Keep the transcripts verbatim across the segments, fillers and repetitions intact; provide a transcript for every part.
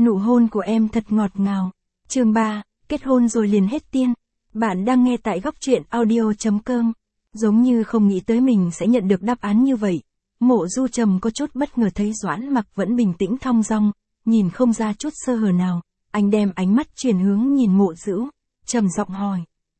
Nụ hôn của em thật ngọt ngào. Chương ba, kết hôn rồi liền hết tiên. Bạn đang nghe tại góc truyện audio chấm com. Giống như không nghĩ tới mình sẽ nhận được đáp án như vậy. Mộ Du Trầm có chút bất ngờ thấy Doãn Mặc vẫn bình tĩnh thong dong, nhìn không ra chút sơ hở nào. Anh đem ánh mắt chuyển hướng nhìn Mộ Dữu, trầm giọng hỏi.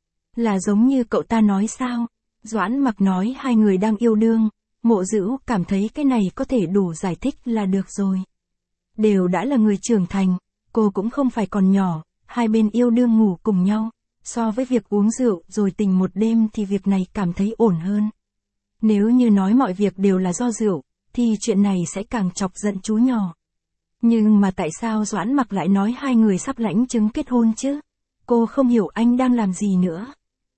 Là giống như cậu ta nói sao? Doãn Mặc nói hai người đang yêu đương. Mộ Dữu cảm thấy cái này có thể đủ giải thích là được rồi. Đều đã là người trưởng thành, cô cũng không phải còn nhỏ, hai bên yêu đương ngủ cùng nhau. So với việc uống rượu rồi tình một đêm thì việc này cảm thấy ổn hơn. Nếu như nói mọi việc đều là do rượu, thì chuyện này sẽ càng chọc giận chú nhỏ. Nhưng mà tại sao Doãn Mặc lại nói hai người sắp lãnh chứng kết hôn chứ? Cô không hiểu anh đang làm gì nữa.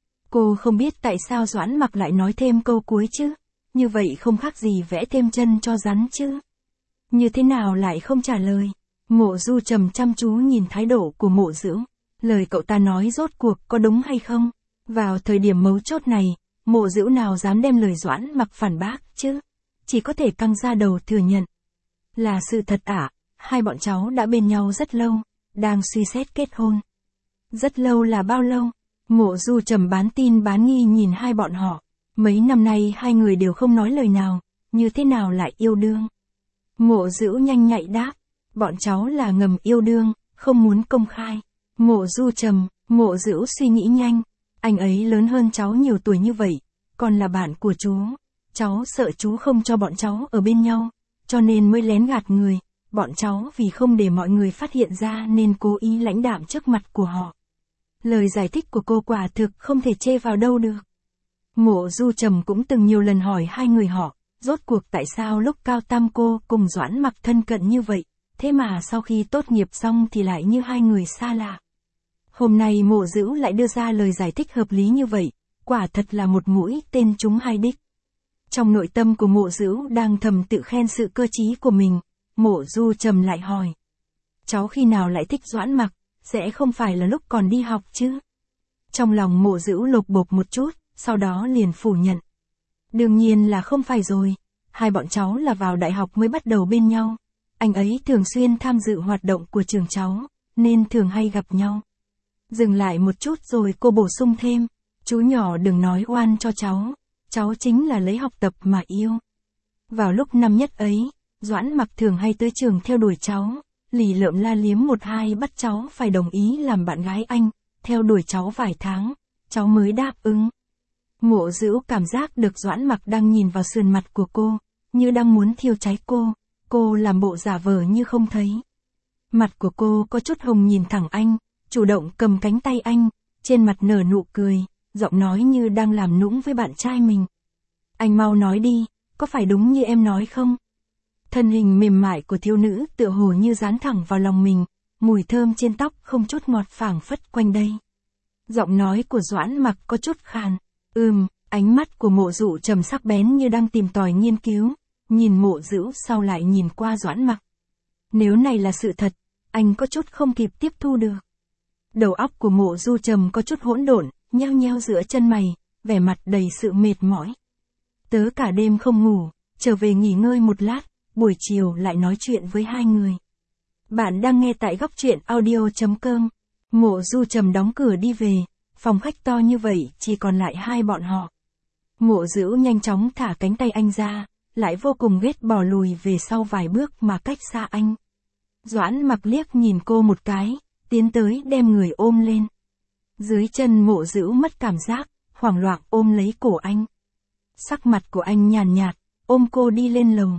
Cô không biết tại sao Doãn Mặc lại nói thêm câu cuối chứ? Như vậy không khác gì vẽ thêm chân cho rắn chứ? Như thế nào lại không trả lời? Mộ Du Trầm chăm chú nhìn thái độ của Mộ Dữu. Lời cậu ta nói rốt cuộc có đúng hay không? Vào thời điểm mấu chốt này, Mộ Dữu nào dám đem lời Doãn Mặc phản bác chứ? Chỉ có thể căng ra đầu thừa nhận. Là sự thật ạ, à, hai bọn cháu đã bên nhau rất lâu, đang suy xét kết hôn. Rất lâu là bao lâu? Mộ Du Trầm bán tin bán nghi nhìn hai bọn họ. Mấy năm nay hai người đều không nói lời nào, như thế nào lại yêu đương? Mộ Dữu nhanh nhạy đáp, bọn cháu là ngầm yêu đương, không muốn công khai. Mộ Du Trầm, Mộ Dữu suy nghĩ nhanh, anh ấy lớn hơn cháu nhiều tuổi như vậy, còn là bạn của chú. Cháu sợ chú không cho bọn cháu ở bên nhau, cho nên mới lén gạt người. Bọn cháu vì không để mọi người phát hiện ra nên cố ý lãnh đạm trước mặt của họ. Lời giải thích của cô quả thực không thể chê vào đâu được. Mộ Du Trầm cũng từng nhiều lần hỏi hai người họ, rốt cuộc tại sao lúc Cao Tam cô cùng Doãn Mặc thân cận như vậy, thế mà sau khi tốt nghiệp xong thì lại như hai người xa lạ. Hôm nay Mộ Dữu lại đưa ra lời giải thích hợp lý như vậy, quả thật là một mũi tên trúng hai đích. Trong nội tâm của Mộ Dữu đang thầm tự khen sự cơ trí của mình, Mộ Du Trầm lại hỏi. Cháu khi nào lại thích Doãn Mặc, sẽ không phải là lúc còn đi học chứ? Trong lòng Mộ Dữu lột bột một chút, sau đó liền phủ nhận. Đương nhiên là không phải rồi, hai bọn cháu là vào đại học mới bắt đầu bên nhau. Anh ấy thường xuyên tham dự hoạt động của trường cháu, nên thường hay gặp nhau. Dừng lại một chút rồi cô bổ sung thêm, chú nhỏ đừng nói oan cho cháu, cháu chính là lấy học tập mà yêu. Vào lúc năm nhất ấy, Doãn Mặc thường hay tới trường theo đuổi cháu, lì lợm la liếm một hai bắt cháu phải đồng ý làm bạn gái anh, theo đuổi cháu vài tháng, cháu mới đáp ứng. Mộ Dữu cảm giác được Doãn Mặc đang nhìn vào sườn mặt của cô, như đang muốn thiêu cháy cô, cô làm bộ giả vờ như không thấy. Mặt của cô có chút hồng nhìn thẳng anh, chủ động cầm cánh tay anh, trên mặt nở nụ cười, giọng nói như đang làm nũng với bạn trai mình. Anh mau nói đi, có phải đúng như em nói không? Thân hình mềm mại của thiếu nữ tựa hồ như dán thẳng vào lòng mình, mùi thơm trên tóc không chút ngọt phảng phất quanh đây. Giọng nói của Doãn Mặc có chút khàn. Ừm, ánh mắt của Mộ Dụ Trầm sắc bén như đang tìm tòi nghiên cứu, nhìn Mộ Dữu sau lại nhìn qua Doãn Mặc. Nếu này là sự thật, anh có chút không kịp tiếp thu được. Đầu óc của Mộ Du Trầm có chút hỗn độn, nheo nheo giữa chân mày, vẻ mặt đầy sự mệt mỏi. Tớ cả đêm không ngủ, trở về nghỉ ngơi một lát, buổi chiều lại nói chuyện với hai người. Bạn đang nghe tại góc truyện audio chấm com. Mộ Du Trầm đóng cửa đi về, phòng khách to như vậy chỉ còn lại hai bọn họ. Mộ Dữu nhanh chóng thả cánh tay anh ra, lại vô cùng ghét bỏ lùi về sau vài bước mà cách xa anh. Doãn Mặc liếc nhìn cô một cái, tiến tới đem người ôm lên. Dưới chân Mộ Dữu mất cảm giác, hoảng loạn ôm lấy cổ anh. Sắc mặt của anh nhàn nhạt, ôm cô đi lên lầu.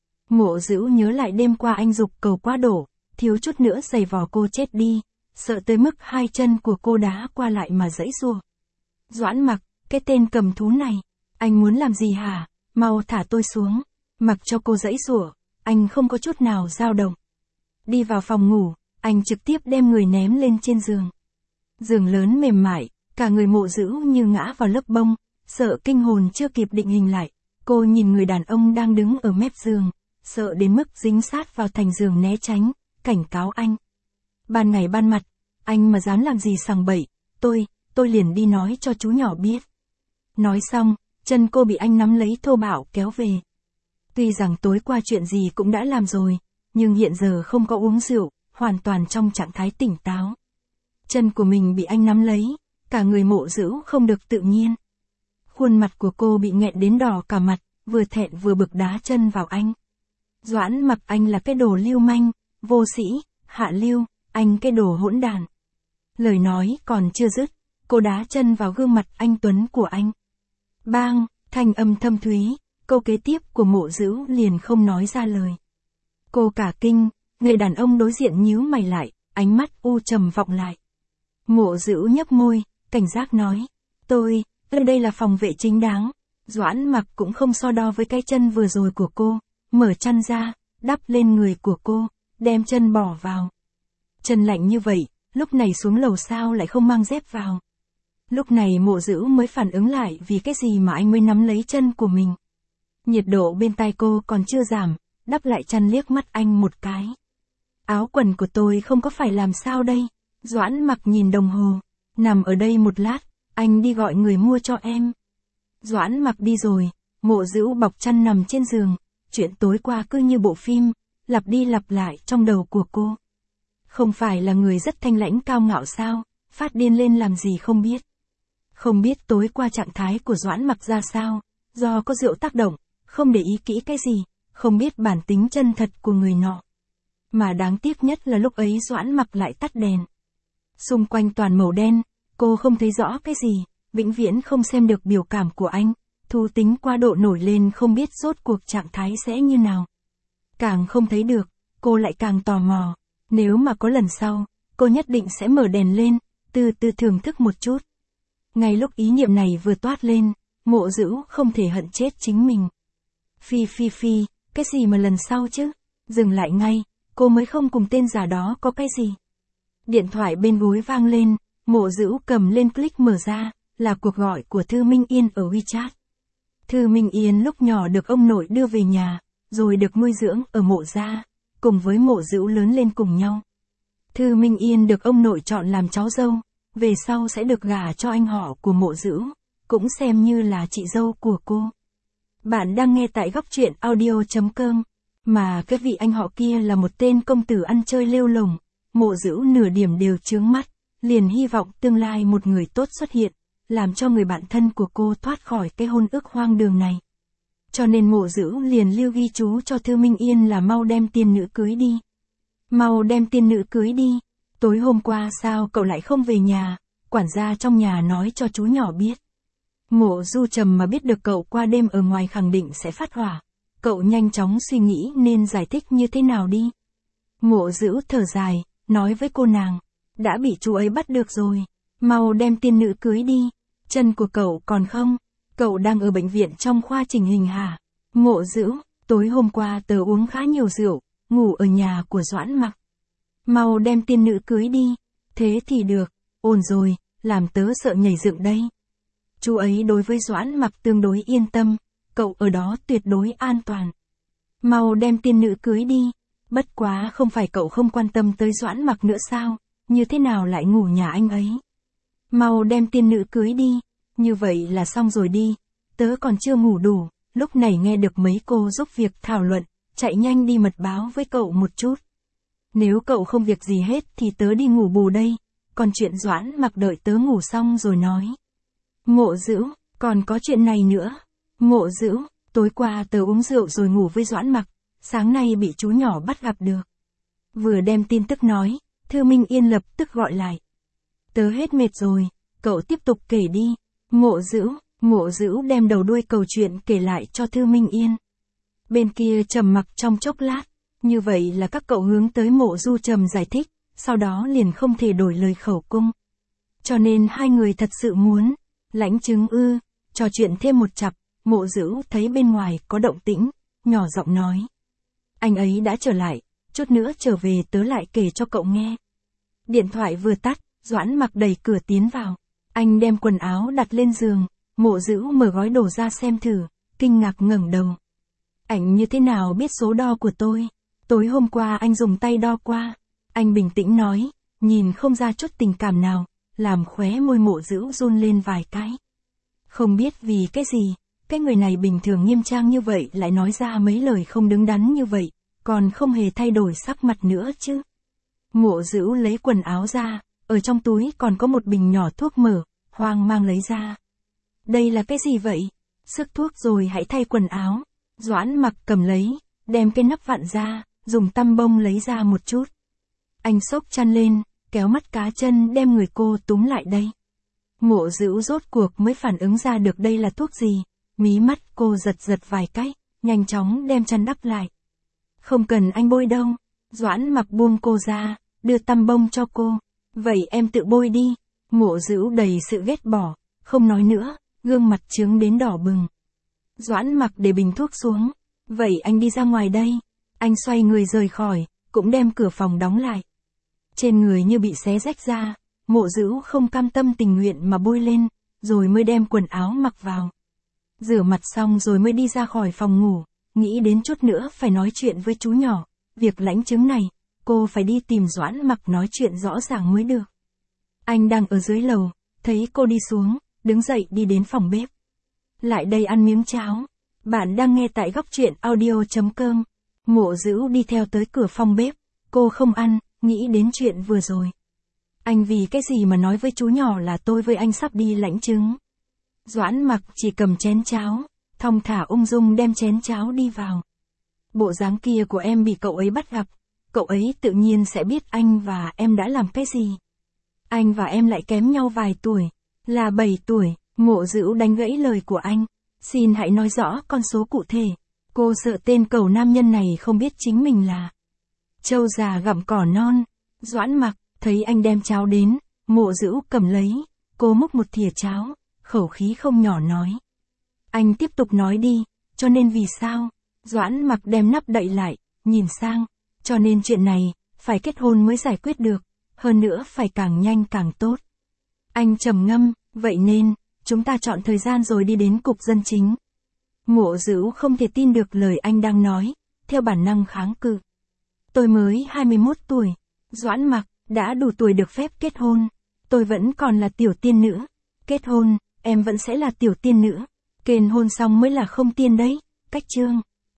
Mộ Dữu nhớ lại đêm qua anh giục cầu quá đổ, thiếu chút nữa giày vò cô chết đi, sợ tới mức hai chân của cô đá qua lại mà giãy giụa. Doãn Mặc, cái tên cầm thú này, anh muốn làm gì hả? Mau thả tôi xuống. Mặc cho cô giãy giụa, anh không có chút nào dao động. Đi vào phòng ngủ, anh trực tiếp đem người ném lên trên giường. Giường lớn mềm mại, cả người Mộ Dữu như ngã vào lớp bông, sợ kinh hồn chưa kịp định hình lại. Cô nhìn người đàn ông đang đứng ở mép giường, sợ đến mức dính sát vào thành giường né tránh, cảnh cáo anh. Ban ngày ban mặt, anh mà dám làm gì sằng bậy, tôi, tôi liền đi nói cho chú nhỏ biết. Nói xong, chân cô bị anh nắm lấy thô bạo kéo về. Tuy rằng tối qua chuyện gì cũng đã làm rồi, nhưng hiện giờ không có uống rượu, hoàn toàn trong trạng thái tỉnh táo. Chân của mình bị anh nắm lấy, cả người Mộ Dữu không được tự nhiên. Khuôn mặt của cô bị nghẹn đến đỏ cả mặt, vừa thẹn vừa bực đá chân vào anh. Doãn Mặc, anh là cái đồ lưu manh, vô sĩ, hạ lưu, anh cái đồ hỗn đàn. Lời nói còn chưa dứt, cô đá chân vào gương mặt anh tuấn của anh. Bang, thanh âm thâm thúy, câu kế tiếp của Mộ Dữu liền không nói ra lời. Cô cả kinh, người đàn ông đối diện nhíu mày lại, ánh mắt u trầm vọng lại. Mộ Dữu nhấp môi, cảnh giác nói, tôi, tôi đây là phòng vệ chính đáng. Doãn Mặc cũng không so đo với cái chân vừa rồi của cô, mở chăn ra, đắp lên người của cô, đem chân bỏ vào. Chân lạnh như vậy, lúc này xuống lầu sao lại không mang dép vào. Lúc này Mộ Dữu mới phản ứng lại vì cái gì mà anh mới nắm lấy chân của mình. Nhiệt độ bên tai cô còn chưa giảm, đắp lại chăn liếc mắt anh một cái. Áo quần của tôi không có phải làm sao đây? Doãn Mặc nhìn đồng hồ, nằm ở đây một lát, anh đi gọi người mua cho em. Doãn Mặc đi rồi, Mộ Dữu bọc chăn nằm trên giường, chuyện tối qua cứ như bộ phim, lặp đi lặp lại trong đầu của cô. Không phải là người rất thanh lãnh cao ngạo sao, phát điên lên làm gì không biết. Không biết tối qua trạng thái của Doãn Mặc ra sao, do có rượu tác động, không để ý kỹ cái gì, không biết bản tính chân thật của người nọ. Mà đáng tiếc nhất là lúc ấy Doãn Mặc lại tắt đèn. Xung quanh toàn màu đen, cô không thấy rõ cái gì, vĩnh viễn không xem được biểu cảm của anh, thú tính qua độ nổi lên không biết rốt cuộc trạng thái sẽ như nào. Càng không thấy được, cô lại càng tò mò, nếu mà có lần sau, cô nhất định sẽ mở đèn lên, từ từ thưởng thức một chút. Ngay lúc ý niệm này vừa toát lên, Mộ Dữu không thể hận chết chính mình. Phi phi phi, cái gì mà lần sau chứ? Dừng lại ngay, cô mới không cùng tên giả đó có cái gì. Điện thoại bên gối vang lên, Mộ Dữu cầm lên click mở ra, là cuộc gọi của Thư Minh Yên ở WeChat. Thư Minh Yên lúc nhỏ được ông nội đưa về nhà, rồi được nuôi dưỡng ở Mộ gia, cùng với Mộ Dữu lớn lên cùng nhau. Thư Minh Yên được ông nội chọn làm cháu dâu, về sau sẽ được gả cho anh họ của Mộ Dữu, cũng xem như là chị dâu của cô. Bạn đang nghe tại góc truyện audio chấm com, mà cái vị anh họ kia là một tên công tử ăn chơi lêu lổng, Mộ Dữu nửa điểm đều chướng mắt, liền hy vọng tương lai một người tốt xuất hiện, làm cho người bạn thân của cô thoát khỏi cái hôn ước hoang đường này. Cho nên Mộ Dữu liền lưu ghi chú cho Thư Minh Yên là mau đem tiên nữ cưới đi. Mau đem tiên nữ cưới đi, tối hôm qua sao cậu lại không về nhà, quản gia trong nhà nói cho chú nhỏ biết. Mộ Du Trầm mà biết được cậu qua đêm ở ngoài khẳng định sẽ phát hỏa, cậu nhanh chóng suy nghĩ nên giải thích như thế nào đi. Mộ Dữu thở dài, nói với cô nàng, đã bị chú ấy bắt được rồi, mau đem tiên nữ cưới đi, chân của cậu còn không, cậu đang ở bệnh viện trong khoa chỉnh hình hả? Mộ Dữu, tối hôm qua tớ uống khá nhiều rượu, ngủ ở nhà của Doãn Mặc. Mau đem tiên nữ cưới đi, thế thì được, ổn rồi, làm tớ sợ nhảy dựng đây. Chú ấy đối với Doãn Mặc tương đối yên tâm, cậu ở đó tuyệt đối an toàn. Mau đem tiên nữ cưới đi, bất quá không phải cậu không quan tâm tới Doãn Mặc nữa sao, như thế nào lại ngủ nhà anh ấy. Mau đem tiên nữ cưới đi, như vậy là xong rồi đi, tớ còn chưa ngủ đủ, lúc này nghe được mấy cô giúp việc thảo luận, chạy nhanh đi mật báo với cậu một chút. Nếu cậu không việc gì hết thì tớ đi ngủ bù đây, còn chuyện Doãn Mặc đợi tớ ngủ xong rồi nói. Mộ Dữu, còn có chuyện này nữa. Mộ Dữu, tối qua tớ uống rượu rồi ngủ với Doãn Mặc, sáng nay bị chú nhỏ bắt gặp được. Vừa đem tin tức nói, Thư Minh Yên lập tức gọi lại. Tớ hết mệt rồi, cậu tiếp tục kể đi. Mộ Dữu, Mộ Dữu đem đầu đuôi câu chuyện kể lại cho Thư Minh Yên. Bên kia trầm mặc trong chốc lát, như vậy là các cậu hướng tới Mộ Du Trầm giải thích, sau đó liền không thể đổi lời khẩu cung. Cho nên hai người thật sự muốn, lãnh chứng ư, trò chuyện thêm một chặp, Mộ Dữu thấy bên ngoài có động tĩnh, nhỏ giọng nói. Anh ấy đã trở lại, chút nữa trở về tớ lại kể cho cậu nghe. Điện thoại vừa tắt, Doãn Mặc đẩy cửa tiến vào. Anh đem quần áo đặt lên giường, Mộ Dữu mở gói đồ ra xem thử, kinh ngạc ngẩng đầu. Anh như thế nào biết số đo của tôi? Tối hôm qua anh dùng tay đo qua. Anh bình tĩnh nói, nhìn không ra chút tình cảm nào, làm khóe môi Mộ Dữu run lên vài cái. Không biết vì cái gì, cái người này bình thường nghiêm trang như vậy lại nói ra mấy lời không đứng đắn như vậy, còn không hề thay đổi sắc mặt nữa chứ. Mộ Dữu lấy quần áo ra, ở trong túi còn có một bình nhỏ thuốc mỡ, hoang mang lấy ra. Đây là cái gì vậy? Sức thuốc rồi hãy thay quần áo. Doãn Mặc cầm lấy, đem cái nắp vặn ra, dùng tăm bông lấy ra một chút. Anh xốc chăn lên, kéo mắt cá chân đem người cô túm lại đây. Mộ Dữu rốt cuộc mới phản ứng ra được đây là thuốc gì, mí mắt cô giật giật vài cái, nhanh chóng đem chăn đắp lại. Không cần anh bôi đâu. Doãn Mặc buông cô ra, đưa tăm bông cho cô. Vậy em tự bôi đi. Mộ Dữu đầy sự ghét bỏ, không nói nữa, gương mặt trướng đến đỏ bừng. Doãn Mặc để bình thuốc xuống. Vậy anh đi ra ngoài đây. Anh xoay người rời khỏi, cũng đem cửa phòng đóng lại. Trên người như bị xé rách ra, Mộ Dữu không cam tâm tình nguyện mà bôi lên, rồi mới đem quần áo mặc vào. Rửa mặt xong rồi mới đi ra khỏi phòng ngủ, nghĩ đến chút nữa phải nói chuyện với chú nhỏ. Việc lãnh chứng này, cô phải đi tìm Doãn Mặc nói chuyện rõ ràng mới được. Anh đang ở dưới lầu, thấy cô đi xuống, đứng dậy đi đến phòng bếp. Lại đây ăn miếng cháo. Bạn đang nghe tại góc truyện audio chấm com. Mộ Dữu đi theo tới cửa phòng bếp, cô không ăn, nghĩ đến chuyện vừa rồi. Anh vì cái gì mà nói với chú nhỏ là tôi với anh sắp đi lãnh chứng. Doãn Mặc chỉ cầm chén cháo, thong thả ung dung đem chén cháo đi vào. Bộ dáng kia của em bị cậu ấy bắt gặp, cậu ấy tự nhiên sẽ biết anh và em đã làm cái gì. Anh và em lại kém nhau vài tuổi, là bảy tuổi. Mộ Dữu đánh gãy lời của anh. Xin hãy nói rõ con số cụ thể. Cô sợ tên cẩu nam nhân này không biết chính mình là trâu già gặm cỏ non. Doãn Mặc thấy anh đem cháo đến, Mộ Dữu cầm lấy, cô múc một thìa cháo, khẩu khí không nhỏ nói. Anh tiếp tục nói đi, cho nên vì sao? Doãn Mặc đem nắp đậy lại, nhìn sang, cho nên chuyện này, phải kết hôn mới giải quyết được, hơn nữa phải càng nhanh càng tốt. Anh trầm ngâm, vậy nên, chúng ta chọn thời gian rồi đi đến cục dân chính. Mộ Dữu không thể tin được lời anh đang nói, theo bản năng kháng cự. Tôi mới hai mươi mốt tuổi, Doãn Mặc, đã đủ tuổi được phép kết hôn. Tôi vẫn còn là tiểu tiên nữ. Kết hôn, em vẫn sẽ là tiểu tiên nữ. Kết hôn xong mới là không tiên đấy, cách chương.